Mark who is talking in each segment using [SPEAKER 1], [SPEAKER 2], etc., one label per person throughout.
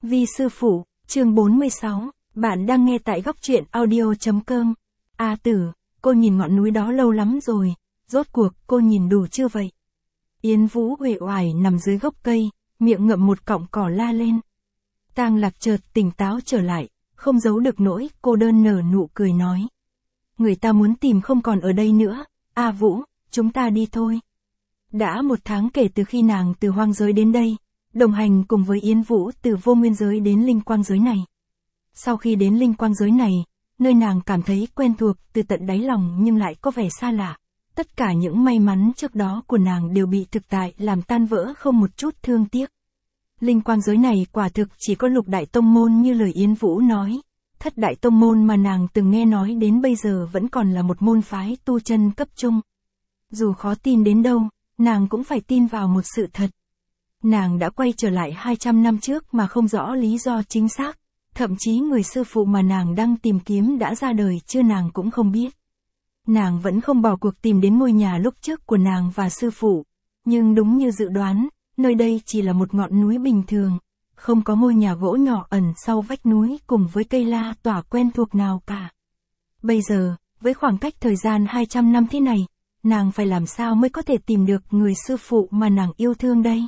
[SPEAKER 1] Vi sư phụ, chương 46, bạn đang nghe tại góc truyện audio.com. A Tử, cô nhìn ngọn núi đó lâu lắm rồi, rốt cuộc cô nhìn đủ chưa vậy? Yến Vũ uể oải nằm dưới gốc cây, miệng ngậm một cọng cỏ la lên. Tang Lạc chợt tỉnh táo trở lại, không giấu được nỗi cô đơn nở nụ cười nói. Người ta muốn tìm không còn ở đây nữa, A Vũ, chúng ta đi thôi. Đã 1 tháng kể từ khi nàng từ hoang giới đến đây, đồng hành cùng với Yến Vũ từ vô nguyên giới đến linh quang giới này. Sau khi đến linh quang giới này, nơi nàng cảm thấy quen thuộc từ tận đáy lòng nhưng lại có vẻ xa lạ. Tất cả những may mắn trước đó của nàng đều bị thực tại làm tan vỡ không một chút thương tiếc. Linh quang giới này quả thực chỉ có Lục Đại Tông Môn như lời Yến Vũ nói. Thất Đại Tông Môn mà nàng từng nghe nói đến bây giờ vẫn còn là một môn phái tu chân cấp trung. Dù khó tin đến đâu, nàng cũng phải tin vào một sự thật. Nàng đã quay trở lại 200 năm trước mà không rõ lý do chính xác, thậm chí người sư phụ mà nàng đang tìm kiếm đã ra đời chưa nàng cũng không biết. Nàng vẫn không bỏ cuộc tìm đến ngôi nhà lúc trước của nàng và sư phụ, nhưng đúng như dự đoán, nơi đây chỉ là một ngọn núi bình thường, không có ngôi nhà gỗ nhỏ ẩn sau vách núi cùng với cây la tỏa quen thuộc nào cả. Bây giờ, với khoảng cách thời gian 200 năm thế này, nàng phải làm sao mới có thể tìm được người sư phụ mà nàng yêu thương đây?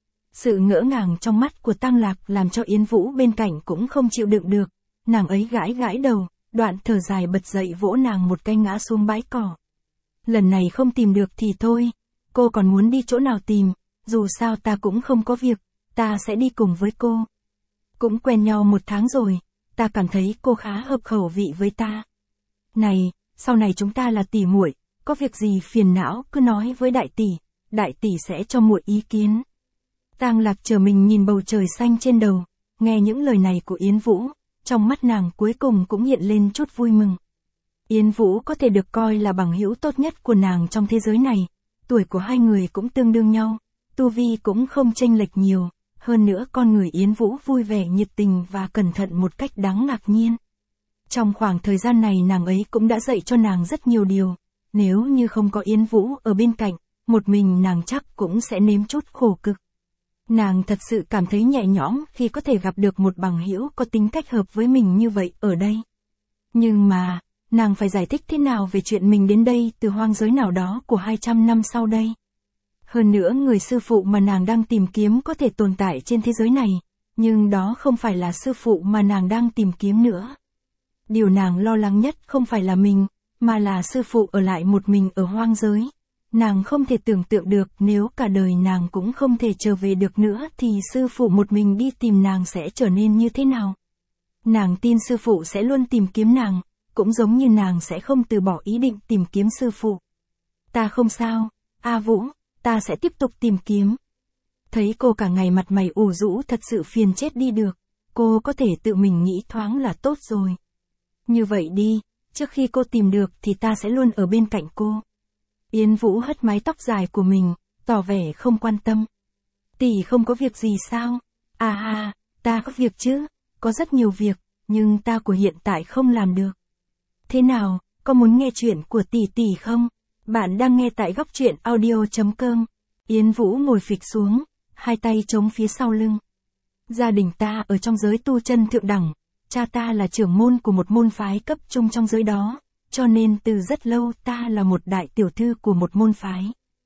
[SPEAKER 1] Sự ngỡ ngàng trong mắt của Tang Lạc làm cho Yến Vũ bên cạnh cũng không chịu đựng được, nàng ấy gãi gãi đầu, đoạn thở dài bật dậy vỗ nàng một cái ngã xuống bãi cỏ. Lần này không tìm được thì thôi, cô còn muốn đi chỗ nào tìm, dù sao ta cũng không có việc, ta sẽ đi cùng với cô. Cũng quen nhau 1 tháng rồi, ta cảm thấy cô khá hợp khẩu vị với ta. Này, sau này chúng ta là tỷ muội, có việc gì phiền não cứ nói với đại tỷ sẽ cho muội ý kiến. Tang Lạc chờ mình nhìn bầu trời xanh trên đầu, nghe những lời này của Yến Vũ, trong mắt nàng cuối cùng cũng hiện lên chút vui mừng. Yến Vũ có thể được coi là bằng hữu tốt nhất của nàng trong thế giới này, tuổi của hai người cũng tương đương nhau, tu vi cũng không chênh lệch nhiều, hơn nữa con người Yến Vũ vui vẻ nhiệt tình và cẩn thận một cách đáng ngạc nhiên. Trong khoảng thời gian này nàng ấy cũng đã dạy cho nàng rất nhiều điều, nếu như không có Yến Vũ ở bên cạnh, một mình nàng chắc cũng sẽ nếm chút khổ cực. Nàng thật sự cảm thấy nhẹ nhõm khi có thể gặp được một bằng hữu có tính cách hợp với mình như vậy ở đây. Nhưng mà, nàng phải giải thích thế nào về chuyện mình đến đây từ hoang giới nào đó của 200 năm sau đây? Hơn nữa người sư phụ mà nàng đang tìm kiếm có thể tồn tại trên thế giới này, nhưng đó không phải là sư phụ mà nàng đang tìm kiếm nữa. Điều nàng lo lắng nhất không phải là mình, mà là sư phụ ở lại một mình ở hoang giới. Nàng không thể tưởng tượng được nếu cả đời nàng cũng không thể trở về được nữa thì sư phụ một mình đi tìm nàng sẽ trở nên như thế nào. Nàng tin sư phụ sẽ luôn tìm kiếm nàng, cũng giống như nàng sẽ không từ bỏ ý định tìm kiếm sư phụ. Ta không sao, A Vũ, ta sẽ tiếp tục tìm kiếm. Thấy cô cả ngày mặt mày ủ rũ thật sự phiền chết đi được, cô có thể tự mình nghĩ thoáng là tốt rồi. Như vậy đi, trước khi cô tìm được thì ta sẽ luôn ở bên cạnh cô. Yến Vũ hất mái tóc dài của mình, tỏ vẻ không quan tâm. Tỷ không có việc gì sao? À ha, ta có việc chứ, có rất nhiều việc, nhưng ta của hiện tại không làm được. Thế nào, có muốn nghe chuyện của tỷ không? Bạn đang nghe tại góc truyện audio.com. Yến Vũ ngồi phịch xuống, hai tay chống phía sau lưng. Gia đình ta ở trong giới tu chân thượng đẳng, cha ta là trưởng môn của một môn phái cấp trung trong giới đó. Cho nên từ rất lâu ta là một đại tiểu thư của một môn phái.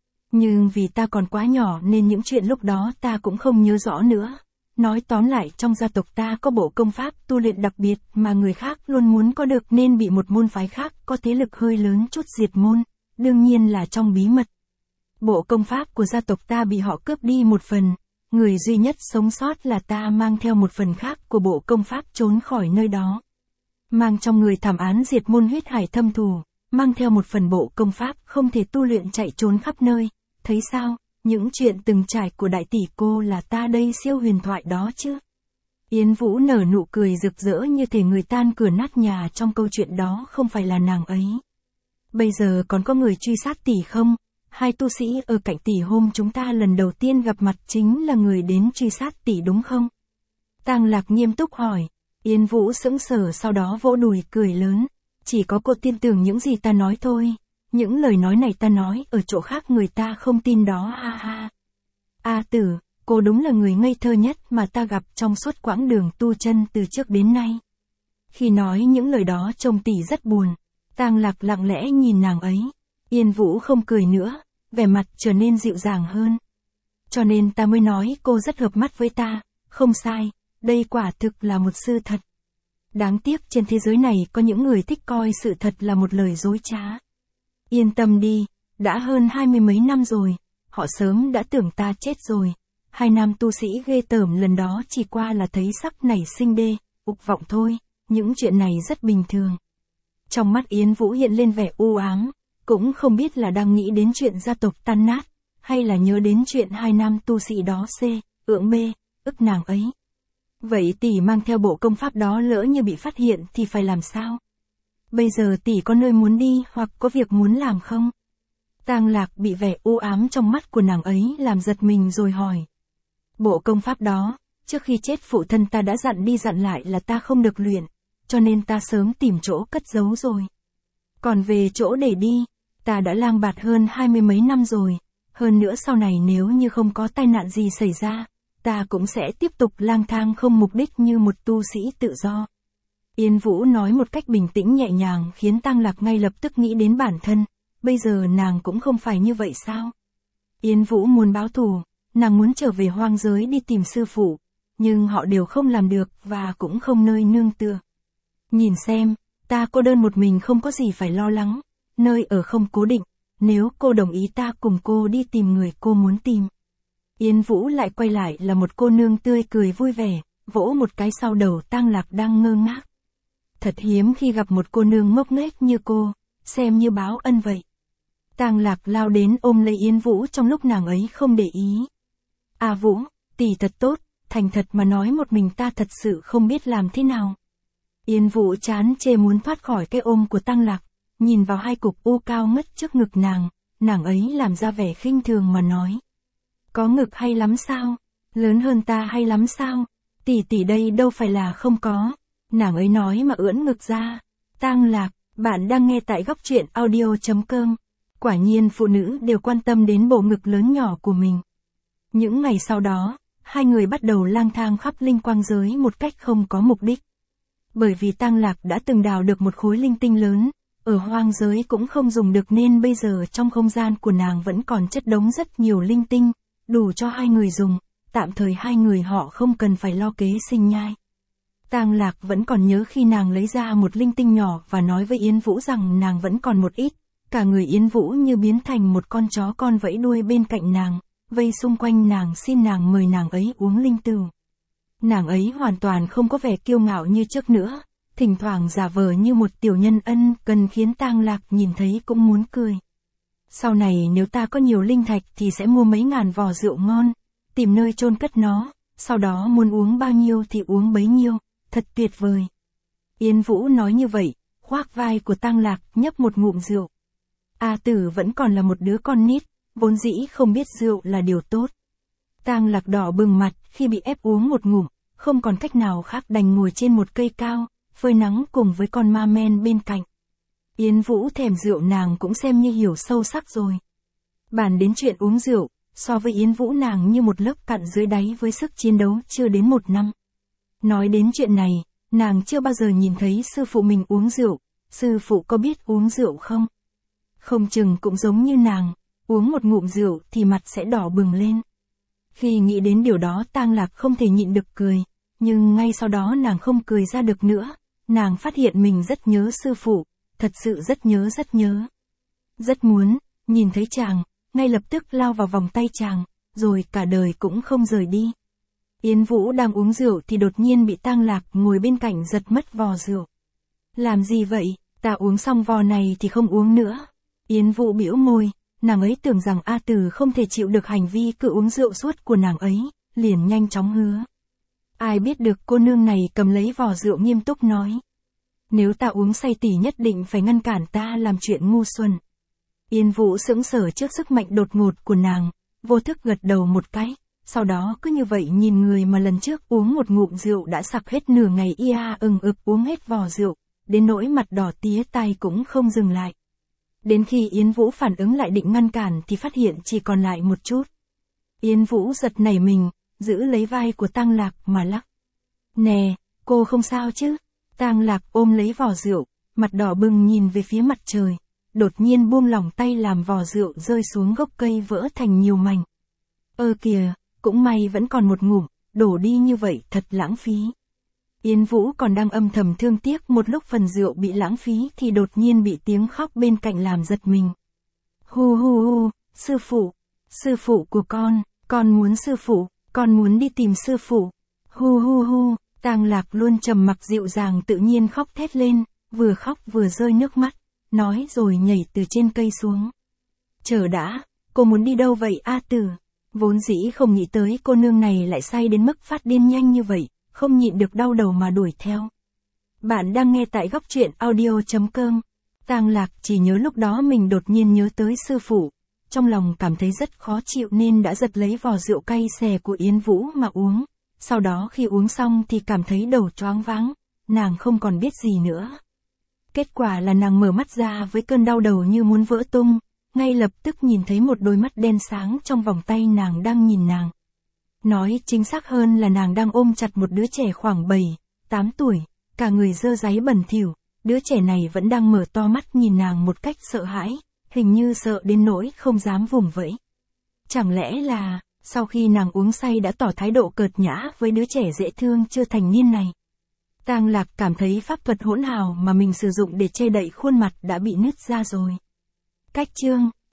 [SPEAKER 1] Nhưng vì ta còn quá nhỏ nên những chuyện lúc đó ta cũng không nhớ rõ nữa. Nói tóm lại trong gia tộc ta có bộ công pháp tu luyện đặc biệt mà người khác luôn muốn có được nên bị một môn phái khác có thế lực hơi lớn chút diệt môn, đương nhiên là trong bí mật. Bộ công pháp của gia tộc ta bị họ cướp đi một phần, người duy nhất sống sót là ta mang theo một phần khác của bộ công pháp trốn khỏi nơi đó. Mang trong người thảm án diệt môn huyết hải thâm thù, mang theo một phần bộ công pháp không thể tu luyện chạy trốn khắp nơi, thấy sao, những chuyện từng trải của đại tỷ cô là ta đây siêu huyền thoại đó chứ. Yến Vũ nở nụ cười rực rỡ như thể người tan cửa nát nhà trong câu chuyện đó không phải là nàng ấy. Bây giờ còn có người truy sát tỷ không? Hai tu sĩ ở cạnh tỷ hôm chúng ta lần đầu tiên gặp mặt chính là người đến truy sát tỷ đúng không? Tang Lạc nghiêm túc hỏi. Yến Vũ sững sờ sau đó vỗ đùi cười lớn. Chỉ có cô tin tưởng những gì ta nói thôi. Những lời nói này ta nói ở chỗ khác người ta không tin đó ha ha. A Tử, cô đúng là người ngây thơ nhất mà ta gặp trong suốt quãng đường tu chân từ trước đến nay. Khi nói những lời đó trông tỷ rất buồn. Tang Lạc lặng lẽ nhìn nàng ấy. Yên Vũ không cười nữa, vẻ mặt trở nên dịu dàng hơn. Cho nên ta mới nói cô rất hợp mắt với ta, không sai, đây quả thực là một sự thật. Đáng tiếc trên thế giới này có những người thích coi sự thật là một lời dối trá. Yên tâm đi, đã hơn 20 mấy năm rồi, họ sớm đã tưởng ta chết rồi. Hai nam tu sĩ ghê tởm lần đó chỉ qua là thấy sắc nảy sinh ục vọng thôi, những chuyện này rất bình thường. Trong mắt Yến Vũ hiện lên vẻ u ám, cũng không biết là đang nghĩ đến chuyện gia tộc tan nát, hay là nhớ đến chuyện hai nam tu sĩ đó ưỡng mê, ức nàng ấy. Vậy tỷ mang theo bộ công pháp đó lỡ như bị phát hiện thì phải làm sao? Bây giờ tỷ có nơi muốn đi hoặc có việc muốn làm không? Tang Lạc bị vẻ u ám trong mắt của nàng ấy làm giật mình rồi hỏi. Bộ công pháp đó, trước khi chết phụ thân ta đã dặn đi dặn lại là ta không được luyện, cho nên ta sớm tìm chỗ cất giấu rồi. Còn về chỗ để đi, ta đã lang bạt hơn 20 mấy năm rồi, hơn nữa sau này nếu như không có tai nạn gì xảy ra, ta cũng sẽ tiếp tục lang thang không mục đích như một tu sĩ tự do. Yên Vũ nói một cách bình tĩnh nhẹ nhàng khiến Tang Lạc ngay lập tức nghĩ đến bản thân, bây giờ nàng cũng không phải như vậy sao? Yên Vũ muốn báo thù, nàng muốn trở về hoang giới đi tìm sư phụ, nhưng họ đều không làm được và cũng không nơi nương tựa. Nhìn xem, ta cô đơn một mình không có gì phải lo lắng, nơi ở không cố định, nếu cô đồng ý ta cùng cô đi tìm người cô muốn tìm. Yên Vũ lại quay lại là một cô nương tươi cười vui vẻ, vỗ một cái sau đầu Tang Lạc đang ngơ ngác. Thật hiếm khi gặp một cô nương ngốc nghếch như cô, xem như báo ân vậy. Tang Lạc lao đến ôm lấy Yên Vũ trong lúc nàng ấy không để ý. À Vũ, tỷ thật tốt, thành thật mà nói một mình ta thật sự không biết làm thế nào. Yên Vũ chán chê muốn thoát khỏi cái ôm của Tang Lạc, nhìn vào hai cục u cao ngất trước ngực nàng ấy làm ra vẻ khinh thường mà nói. Có ngực hay lắm sao? Lớn hơn ta hay lắm sao? Tỷ đây đâu phải là không có. Nàng ấy nói mà ưỡn ngực ra. Tang Lạc, bạn đang nghe tại Góc Truyện Audio.com. Quả nhiên phụ nữ đều quan tâm đến bộ ngực lớn nhỏ của mình. Những ngày sau đó, hai người bắt đầu lang thang khắp linh quang giới một cách không có mục đích. Bởi vì Tang Lạc đã từng đào được một khối linh tinh lớn, ở hoang giới cũng không dùng được nên bây giờ trong không gian của nàng vẫn còn chất đống rất nhiều linh tinh, đủ cho hai người dùng, tạm thời hai người họ không cần phải lo kế sinh nhai. Tang Lạc vẫn còn nhớ khi nàng lấy ra một linh tinh nhỏ và nói với Yến Vũ rằng nàng vẫn còn một ít, cả người Yến Vũ như biến thành một con chó con vẫy đuôi bên cạnh nàng, vây xung quanh nàng xin nàng mời nàng ấy uống linh tửu. Nàng ấy hoàn toàn không có vẻ kiêu ngạo như trước nữa, thỉnh thoảng giả vờ như một tiểu nhân ân cần khiến Tang Lạc nhìn thấy cũng muốn cười. Sau này nếu ta có nhiều linh thạch thì sẽ mua mấy ngàn vò rượu ngon, tìm nơi chôn cất nó, sau đó muốn uống bao nhiêu thì uống bấy nhiêu, thật tuyệt vời. Yến Vũ nói như vậy, khoác vai của Tang Lạc nhấp một ngụm rượu. A Tử vẫn còn là một đứa con nít, vốn dĩ không biết rượu là điều tốt. Tang Lạc đỏ bừng mặt khi bị ép uống một ngụm, không còn cách nào khác đành ngồi trên một cây cao, phơi nắng cùng với con ma men bên cạnh. Yến Vũ thèm rượu nàng cũng xem như hiểu sâu sắc rồi. Bàn đến chuyện uống rượu, so với Yến Vũ nàng như một lớp cặn dưới đáy với sức chiến đấu chưa đến 1 năm. Nói đến chuyện này, nàng chưa bao giờ nhìn thấy sư phụ mình uống rượu, sư phụ có biết uống rượu không? Không chừng cũng giống như nàng, uống một ngụm rượu thì mặt sẽ đỏ bừng lên. Khi nghĩ đến điều đó Tang Lạc không thể nhịn được cười, nhưng ngay sau đó nàng không cười ra được nữa, nàng phát hiện mình rất nhớ sư phụ, thật sự rất nhớ. Rất muốn, nhìn thấy chàng, ngay lập tức lao vào vòng tay chàng, rồi cả đời cũng không rời đi. Yến Vũ đang uống rượu thì đột nhiên bị Tang Lạc ngồi bên cạnh giật mất vò rượu. Làm gì vậy, ta uống xong vò này thì không uống nữa. Yến Vũ bĩu môi, nàng ấy tưởng rằng A Tử không thể chịu được hành vi cứ uống rượu suốt của nàng ấy, liền nhanh chóng hứa. Ai biết được cô nương này cầm lấy vò rượu nghiêm túc nói. Nếu ta uống say tỷ nhất định phải ngăn cản ta làm chuyện ngu xuẩn. Yến Vũ sững sờ trước sức mạnh đột ngột của nàng, vô thức gật đầu một cái, sau đó cứ như vậy nhìn người mà lần trước uống một ngụm rượu đã sặc hết nửa ngày uống hết vò rượu, đến nỗi mặt đỏ tía tai cũng không dừng lại. Đến khi Yến Vũ phản ứng lại định ngăn cản thì phát hiện chỉ còn lại một chút. Yến Vũ giật nảy mình, giữ lấy vai của Tang Lạc mà lắc. Nè, cô không sao chứ? Tang Lạc ôm lấy vò rượu, mặt đỏ bừng nhìn về phía mặt trời, đột nhiên buông lỏng tay làm vò rượu rơi xuống gốc cây vỡ thành nhiều mảnh. Ơ kìa, cũng may vẫn còn một ngụm, đổ đi như vậy thật lãng phí. Yến Vũ còn đang âm thầm thương tiếc một lúc phần rượu bị lãng phí thì đột nhiên bị tiếng khóc bên cạnh làm giật mình. Hu hu hu, sư phụ của con muốn sư phụ, con muốn đi tìm sư phụ. Hu hu hu, Tang Lạc luôn trầm mặc dịu dàng tự nhiên khóc thét lên, vừa khóc vừa rơi nước mắt, nói rồi nhảy từ trên cây xuống. Chờ đã, cô muốn đi đâu vậy A Tử? Vốn dĩ không nghĩ tới cô nương này lại say đến mức phát điên nhanh như vậy, không nhịn được đau đầu mà đuổi theo. Bạn đang nghe tại góc truyện audio.com. Tang Lạc chỉ nhớ lúc đó mình đột nhiên nhớ tới sư phụ, trong lòng cảm thấy rất khó chịu nên đã giật lấy vò rượu cay xè của Yến Vũ mà uống. Sau đó khi uống xong thì cảm thấy đầu choáng váng, nàng không còn biết gì nữa. Kết quả là nàng mở mắt ra với cơn đau đầu như muốn vỡ tung, ngay lập tức nhìn thấy một đôi mắt đen sáng trong vòng tay nàng đang nhìn nàng. Nói chính xác hơn là nàng đang ôm chặt một đứa trẻ khoảng 7-8 tuổi, cả người dơ dáy bẩn thỉu, đứa trẻ này vẫn đang mở to mắt nhìn nàng một cách sợ hãi, hình như sợ đến nỗi không dám vùng vẫy. Chẳng lẽ là, sau khi nàng uống say đã tỏ thái độ cợt nhã với đứa trẻ dễ thương chưa thành niên này? Tang Lạc cảm thấy pháp thuật hỗn hào mà mình sử dụng để che đậy khuôn mặt đã bị nứt ra rồi. Cách chương